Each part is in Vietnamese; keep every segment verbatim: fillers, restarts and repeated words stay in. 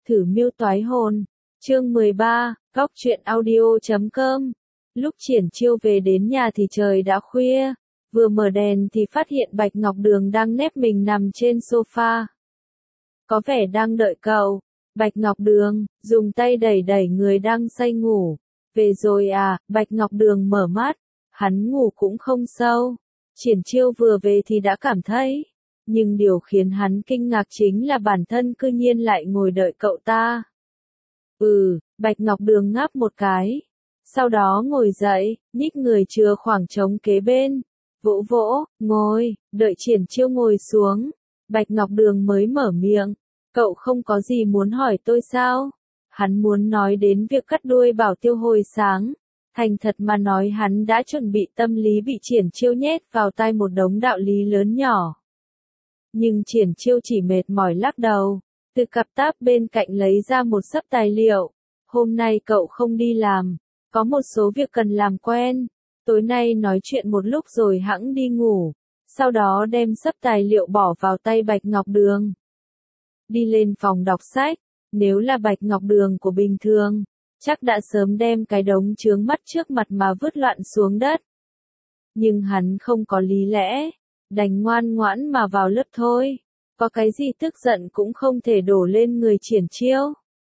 Thử miêu toái hồn. Chương mười ba, góc truyện audio chấm com. Lúc Triển Chiêu về đến nhà thì trời đã khuya, vừa mở đèn thì phát hiện Bạch Ngọc Đường đang nép mình nằm trên sofa. Có vẻ đang đợi cậu. Bạch Ngọc Đường, dùng tay đẩy đẩy người đang say ngủ. Về rồi à, Bạch Ngọc Đường mở mắt, hắn ngủ cũng không sâu. Triển Chiêu vừa về thì đã cảm thấy, nhưng điều khiến hắn kinh ngạc chính là bản thân cư nhiên lại ngồi đợi cậu ta. Ừ, Bạch Ngọc Đường ngáp một cái, sau đó ngồi dậy, nhích người chừa khoảng trống kế bên, vỗ vỗ, ngồi, đợi Triển Chiêu ngồi xuống. Bạch Ngọc Đường mới mở miệng, cậu không có gì muốn hỏi tôi sao? Hắn muốn nói đến việc cắt đuôi Bảo Tiêu hồi sáng. Thành thật mà nói hắn đã chuẩn bị tâm lý bị Triển Chiêu nhét vào tai một đống đạo lý lớn nhỏ. Nhưng Triển Chiêu chỉ mệt mỏi lắc đầu, từ cặp táp bên cạnh lấy ra một xấp tài liệu. Hôm nay cậu không đi làm, có một số việc cần làm quen. Tối nay nói chuyện một lúc rồi hẵng đi ngủ. Sau đó đem xấp tài liệu bỏ vào tay Bạch Ngọc Đường. Đi lên phòng đọc sách, nếu là Bạch Ngọc Đường của bình thường, chắc đã sớm đem cái đống chướng mắt trước mặt mà vứt loạn xuống đất. Nhưng hắn không có lý lẽ, đành ngoan ngoãn mà vào lớp thôi. Có cái gì tức giận cũng không thể đổ lên người Triển Chiêu.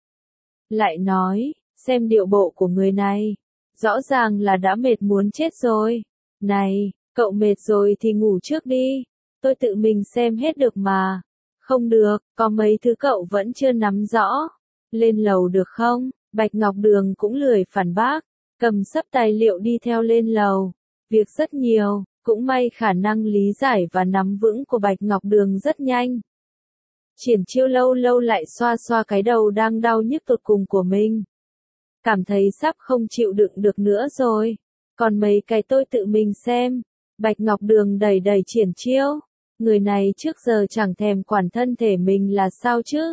Lại nói, xem điệu bộ của người này, rõ ràng là đã mệt muốn chết rồi. Này, cậu mệt rồi thì ngủ trước đi, tôi tự mình xem hết được mà. Không được, có mấy thứ cậu vẫn chưa nắm rõ. Lên lầu được không? Bạch Ngọc Đường cũng lười phản bác, cầm xấp tài liệu đi theo lên lầu. Việc rất nhiều, cũng may khả năng lý giải và nắm vững của Bạch Ngọc Đường rất nhanh. Triển Chiêu lâu lâu lại xoa xoa cái đầu đang đau nhức tột cùng của mình. Cảm thấy sắp không chịu đựng được nữa rồi. Còn mấy cái tôi tự mình xem. Bạch Ngọc Đường đẩy đẩy Triển Chiêu. Người này trước giờ chẳng thèm quản thân thể mình là sao chứ?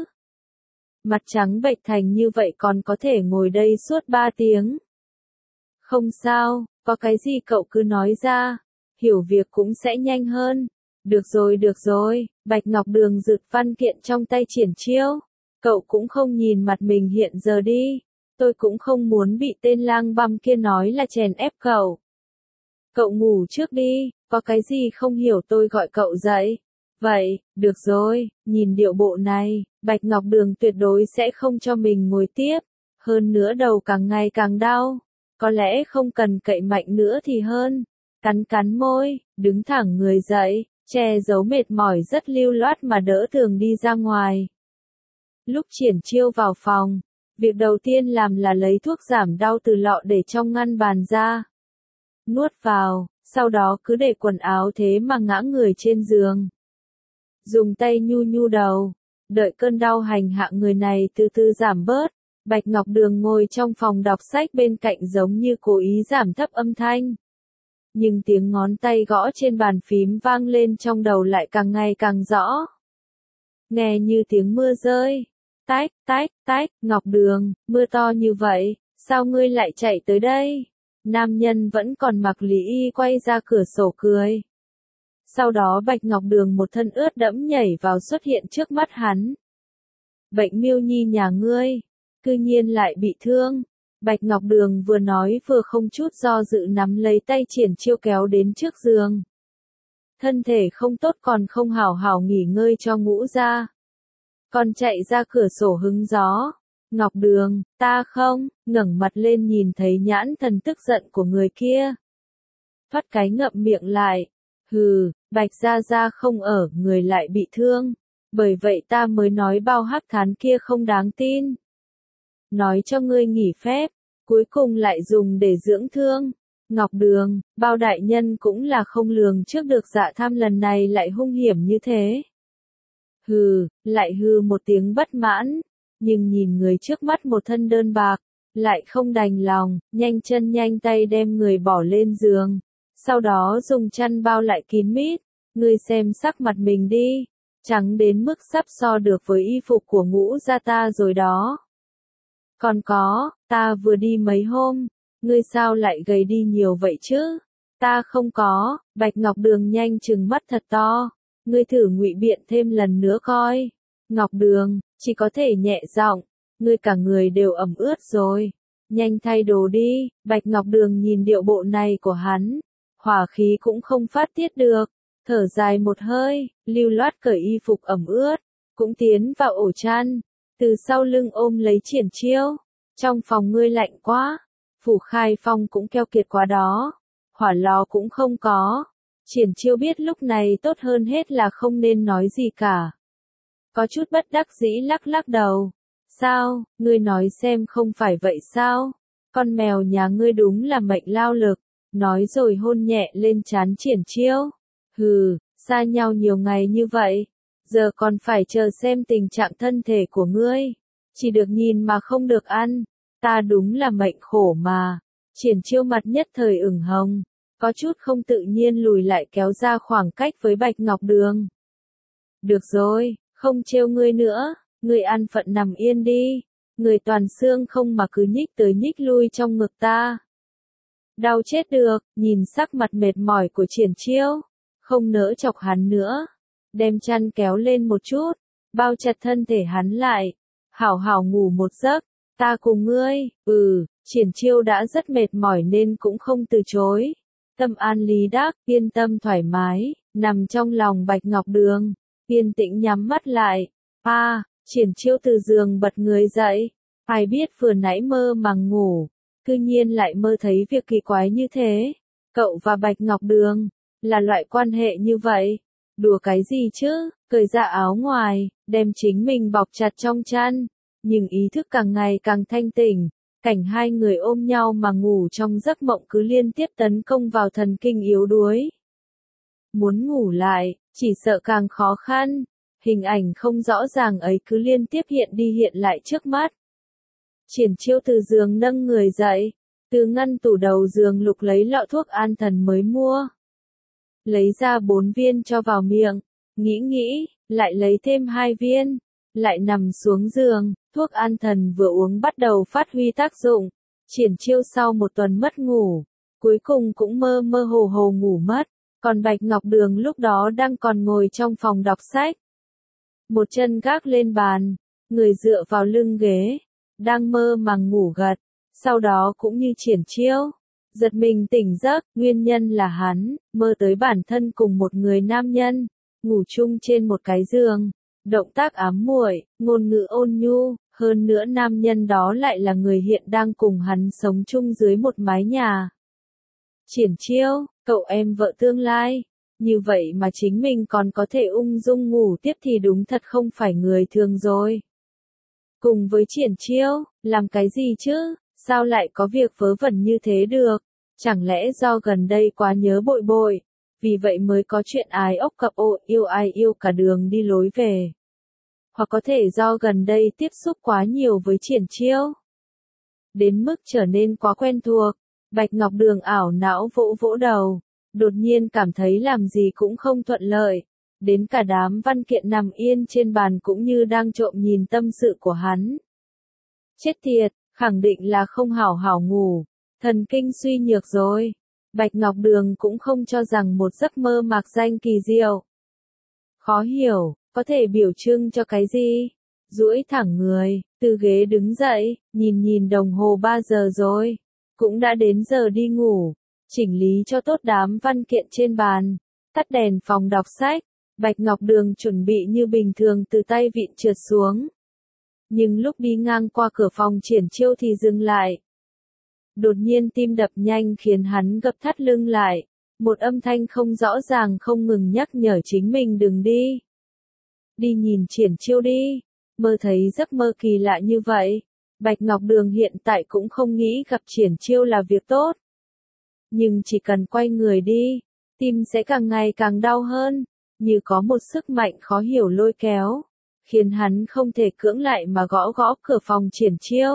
Mặt trắng bệch thành như vậy còn có thể ngồi đây suốt ba tiếng. Không sao, có cái gì cậu cứ nói ra, hiểu việc cũng sẽ nhanh hơn. Được rồi được rồi, Bạch Ngọc Đường giựt văn kiện trong tay Triển Chiêu. Cậu cũng không nhìn mặt mình hiện giờ đi, tôi cũng không muốn bị tên lang băm kia nói là chèn ép cậu. Cậu ngủ trước đi, có cái gì không hiểu tôi gọi cậu dậy. Vậy, được rồi, nhìn điệu bộ này, Bạch Ngọc Đường tuyệt đối sẽ không cho mình ngồi tiếp. Hơn nữa đầu càng ngày càng đau. Có lẽ không cần cậy mạnh nữa thì hơn. Cắn cắn môi, đứng thẳng người dậy, che giấu mệt mỏi rất lưu loát mà đỡ Thường đi ra ngoài. Lúc Triển Chiêu vào phòng, việc đầu tiên làm là lấy thuốc giảm đau từ lọ để trong ngăn bàn ra. Nuốt vào, sau đó cứ để quần áo thế mà ngã người trên giường. Dùng tay nhu nhu đầu, đợi cơn đau hành hạ người này từ từ giảm bớt. Bạch Ngọc Đường ngồi trong phòng đọc sách bên cạnh giống như cố ý giảm thấp âm thanh. Nhưng tiếng ngón tay gõ trên bàn phím vang lên trong đầu lại càng ngày càng rõ. Nghe như tiếng mưa rơi. Tách, tách, tách, Ngọc Đường, mưa to như vậy, sao ngươi lại chạy tới đây? Nam nhân vẫn còn mặc lý y quay ra cửa sổ cười. Sau đó Bạch Ngọc Đường một thân ướt đẫm nhảy vào xuất hiện trước mắt hắn. Bệnh miêu nhi nhà ngươi, cư nhiên lại bị thương. Bạch Ngọc Đường vừa nói vừa không chút do dự nắm lấy tay Triển Chiêu kéo đến trước giường. Thân thể không tốt còn không hảo hảo nghỉ ngơi cho ngủ ra. Còn chạy ra cửa sổ hứng gió. Ngọc Đường, ta không, ngẩng mặt lên nhìn thấy nhãn thần tức giận của người kia. Phát cái ngậm miệng lại. Hừ, Bạch Gia Gia không ở, người lại bị thương. Bởi vậy ta mới nói bao hắc thán kia không đáng tin. Nói cho ngươi nghỉ phép, cuối cùng lại dùng để dưỡng thương. Ngọc Đường, bao đại nhân cũng là không lường trước được dạ tham lần này lại hung hiểm như thế. Hừ, lại hừ một tiếng bất mãn, nhưng nhìn người trước mắt một thân đơn bạc, lại không đành lòng, nhanh chân nhanh tay đem người bỏ lên giường. Sau đó dùng chăn bao lại kín mít, ngươi xem sắc mặt mình đi, trắng đến mức sắp so được với y phục của Ngũ gia ta rồi đó. Còn có, ta vừa đi mấy hôm, ngươi sao lại gầy đi nhiều vậy chứ? Ta không có, Bạch Ngọc Đường nhanh trừng mắt thật to, ngươi thử ngụy biện thêm lần nữa coi. Ngọc Đường, chỉ có thể nhẹ giọng, ngươi cả người đều ẩm ướt rồi. Nhanh thay đồ đi, Bạch Ngọc Đường nhìn điệu bộ này của hắn, hỏa khí cũng không phát tiết được, thở dài một hơi, lưu loát cởi y phục ẩm ướt, cũng tiến vào ổ chăn, từ sau lưng ôm lấy Triển Chiêu. Trong phòng ngươi lạnh quá, Phủ Khai Phong cũng keo kiệt quá đó, hỏa lò cũng không có. Triển Chiêu biết lúc này tốt hơn hết là không nên nói gì cả. Có chút bất đắc dĩ lắc lắc đầu. Sao, ngươi nói xem không phải vậy sao? Con mèo nhà ngươi đúng là mệnh lao lực. Nói rồi hôn nhẹ lên trán Triển Chiêu. Hừ, xa nhau nhiều ngày như vậy. Giờ còn phải chờ xem tình trạng thân thể của ngươi. Chỉ được nhìn mà không được ăn. Ta đúng là mệnh khổ mà. Triển Chiêu mặt nhất thời ửng hồng. Có chút không tự nhiên lùi lại kéo ra khoảng cách với Bạch Ngọc Đường. Được rồi, không trêu ngươi nữa, ngươi an phận nằm yên đi. Người toàn xương không mà cứ nhích tới nhích lui trong ngực ta. Đau chết được, nhìn sắc mặt mệt mỏi của Triển Chiêu, không nỡ chọc hắn nữa. Đem chăn kéo lên một chút, bao chặt thân thể hắn lại. Hảo hảo ngủ một giấc, ta cùng ngươi. Ừ, Triển Chiêu đã rất mệt mỏi nên cũng không từ chối. Tâm an lý đắc, yên tâm thoải mái, nằm trong lòng Bạch Ngọc Đường, yên tĩnh nhắm mắt lại. A, à, Triển Chiêu từ giường bật người dậy, ai biết vừa nãy mơ màng ngủ, cư nhiên lại mơ thấy việc kỳ quái như thế. Cậu và Bạch Ngọc Đường là loại quan hệ như vậy, đùa cái gì chứ? Cởi ra áo ngoài, đem chính mình bọc chặt trong chăn, nhưng ý thức càng ngày càng thanh tỉnh. Cảnh hai người ôm nhau mà ngủ trong giấc mộng cứ liên tiếp tấn công vào thần kinh yếu đuối. Muốn ngủ lại, chỉ sợ càng khó khăn, hình ảnh không rõ ràng ấy cứ liên tiếp hiện đi hiện lại trước mắt. Triển Chiêu từ giường nâng người dậy, từ ngăn tủ đầu giường lục lấy lọ thuốc an thần mới mua. Lấy ra bốn viên cho vào miệng, nghĩ nghĩ, lại lấy thêm hai viên, lại nằm xuống giường. Thuốc an thần vừa uống bắt đầu phát huy tác dụng. Triển Chiêu sau một tuần mất ngủ, cuối cùng cũng mơ mơ hồ hồ ngủ mất. Còn Bạch Ngọc Đường lúc đó đang còn ngồi trong phòng đọc sách. Một chân gác lên bàn, người dựa vào lưng ghế, đang mơ màng ngủ gật. Sau đó cũng như Triển Chiêu, giật mình tỉnh giấc, nguyên nhân là hắn mơ tới bản thân cùng một người nam nhân, ngủ chung trên một cái giường. Động tác ám muội, ngôn ngữ ôn nhu, hơn nữa nam nhân đó lại là người hiện đang cùng hắn sống chung dưới một mái nhà. Triển Chiêu, cậu em vợ tương lai, như vậy mà chính mình còn có thể ung dung ngủ tiếp thì đúng thật không phải người thường rồi. Cùng với Triển Chiêu, làm cái gì chứ, sao lại có việc vớ vẩn như thế được, chẳng lẽ do gần đây quá nhớ bội bội, vì vậy mới có chuyện ái ốc cặp ô yêu ai yêu cả đường đi lối về. Hoặc có thể do gần đây tiếp xúc quá nhiều với Triển Chiêu, đến mức trở nên quá quen thuộc. Bạch Ngọc Đường ảo não vỗ vỗ đầu, đột nhiên cảm thấy làm gì cũng không thuận lợi, đến cả đám văn kiện nằm yên trên bàn cũng như đang trộm nhìn tâm sự của hắn. Chết tiệt, khẳng định là không hảo hảo ngủ, thần kinh suy nhược rồi. Bạch Ngọc Đường cũng không cho rằng một giấc mơ mạc danh kỳ diệu. Khó hiểu, có thể biểu trưng cho cái gì? Duỗi thẳng người, từ ghế đứng dậy, nhìn nhìn đồng hồ ba giờ rồi. Cũng đã đến giờ đi ngủ, chỉnh lý cho tốt đám văn kiện trên bàn, tắt đèn phòng đọc sách. Bạch Ngọc Đường chuẩn bị như bình thường từ tay vịn trượt xuống. Nhưng lúc đi ngang qua cửa phòng Triển Chiêu thì dừng lại. Đột nhiên tim đập nhanh khiến hắn gập thắt lưng lại. Một âm thanh không rõ ràng không ngừng nhắc nhở chính mình đừng đi. Đi nhìn Triển Chiêu đi. Mơ thấy giấc mơ kỳ lạ như vậy. Bạch Ngọc Đường hiện tại cũng không nghĩ gặp Triển Chiêu là việc tốt. Nhưng chỉ cần quay người đi, tim sẽ càng ngày càng đau hơn, như có một sức mạnh khó hiểu lôi kéo, khiến hắn không thể cưỡng lại mà gõ gõ cửa phòng Triển Chiêu.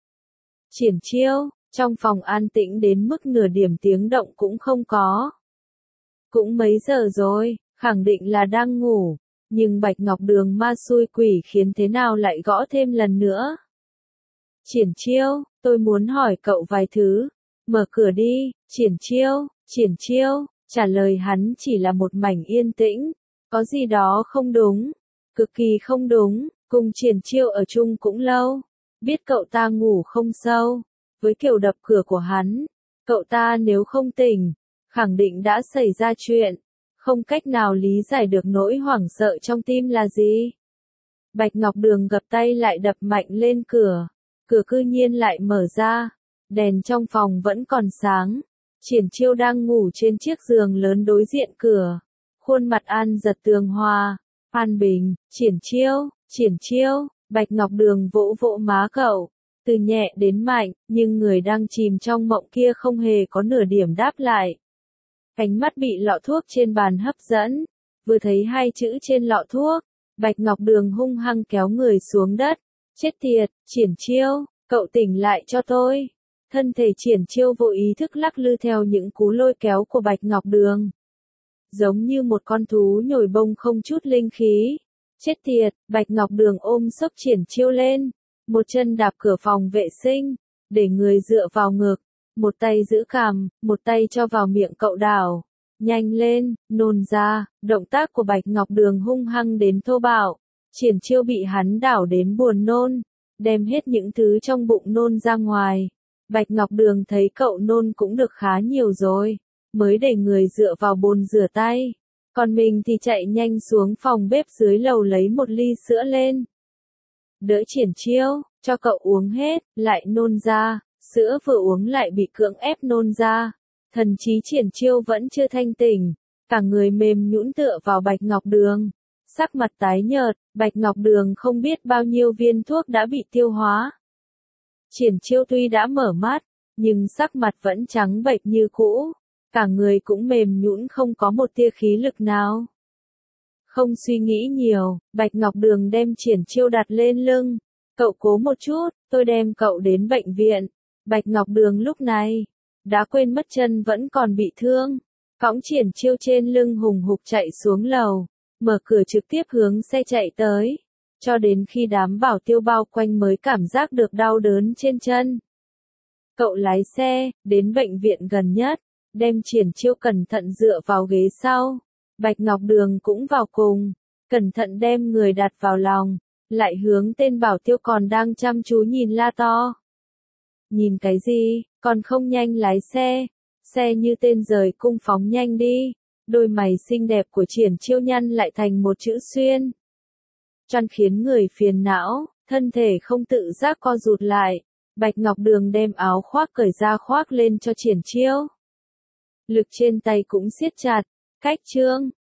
Triển Chiêu, trong phòng an tĩnh đến mức nửa điểm tiếng động cũng không có. Cũng mấy giờ rồi, khẳng định là đang ngủ, nhưng Bạch Ngọc Đường ma xui quỷ khiến thế nào lại gõ thêm lần nữa. Triển Chiêu, tôi muốn hỏi cậu vài thứ. Mở cửa đi. Triển Chiêu, Triển Chiêu, trả lời hắn chỉ là một mảnh yên tĩnh. Có gì đó không đúng, cực kỳ không đúng, cùng Triển Chiêu ở chung cũng lâu. Biết cậu ta ngủ không sâu, với kiểu đập cửa của hắn, cậu ta nếu không tỉnh, khẳng định đã xảy ra chuyện, không cách nào lý giải được nỗi hoảng sợ trong tim là gì. Bạch Ngọc Đường gập tay lại đập mạnh lên cửa, cửa cư nhiên lại mở ra, đèn trong phòng vẫn còn sáng, Triển Chiêu đang ngủ trên chiếc giường lớn đối diện cửa, khuôn mặt An Giật tường hòa, an bình. Triển Chiêu, Triển Chiêu, Bạch Ngọc Đường vỗ vỗ má cậu, từ nhẹ đến mạnh, nhưng người đang chìm trong mộng kia không hề có nửa điểm đáp lại. Ánh mắt bị lọ thuốc trên bàn hấp dẫn, vừa thấy hai chữ trên lọ thuốc, Bạch Ngọc Đường hung hăng kéo người xuống đất. Chết tiệt, Triển Chiêu, cậu tỉnh lại cho tôi. Thân thể Triển Chiêu vô ý thức lắc lư theo những cú lôi kéo của Bạch Ngọc Đường. Giống như một con thú nhồi bông không chút linh khí. Chết tiệt, Bạch Ngọc Đường ôm xốc Triển Chiêu lên, một chân đạp cửa phòng vệ sinh, để người dựa vào ngực, một tay giữ cằm, một tay cho vào miệng cậu đảo. Nhanh lên, nôn ra, động tác của Bạch Ngọc Đường hung hăng đến thô bạo. Triển Chiêu bị hắn đảo đến buồn nôn, đem hết những thứ trong bụng nôn ra ngoài. Bạch Ngọc Đường thấy cậu nôn cũng được khá nhiều rồi, mới để người dựa vào bồn rửa tay. Còn mình thì chạy nhanh xuống phòng bếp dưới lầu lấy một ly sữa lên. Đỡ Triển Chiêu, cho cậu uống hết, lại nôn ra, sữa vừa uống lại bị cưỡng ép nôn ra. Thần trí Triển Chiêu vẫn chưa thanh tỉnh, cả người mềm nhũn tựa vào Bạch Ngọc Đường. Sắc mặt tái nhợt, Bạch Ngọc Đường không biết bao nhiêu viên thuốc đã bị tiêu hóa. Triển Chiêu tuy đã mở mắt, nhưng sắc mặt vẫn trắng bệch như cũ, cả người cũng mềm nhũn không có một tia khí lực nào. Không suy nghĩ nhiều, Bạch Ngọc Đường đem Triển Chiêu đặt lên lưng. Cậu cố một chút, tôi đem cậu đến bệnh viện. Bạch Ngọc Đường lúc này đã quên mất chân vẫn còn bị thương, cõng Triển Chiêu trên lưng hùng hục chạy xuống lầu, mở cửa trực tiếp hướng xe chạy tới, cho đến khi đám bảo tiêu bao quanh mới cảm giác được đau đớn trên chân. Cậu lái xe, đến bệnh viện gần nhất, đem Triển Chiêu cẩn thận dựa vào ghế sau, Bạch Ngọc Đường cũng vào cùng, cẩn thận đem người đặt vào lòng, lại hướng tên bảo tiêu còn đang chăm chú nhìn la to. Nhìn cái gì, còn không nhanh lái xe, xe như tên rời cung phóng nhanh đi. Đôi mày xinh đẹp của Triển Chiêu nhăn lại thành một chữ xuyên. Choăn khiến người phiền não, thân thể không tự giác co rụt lại. Bạch Ngọc Đường đem áo khoác cởi ra khoác lên cho Triển Chiêu. Lực trên tay cũng siết chặt, cách chương.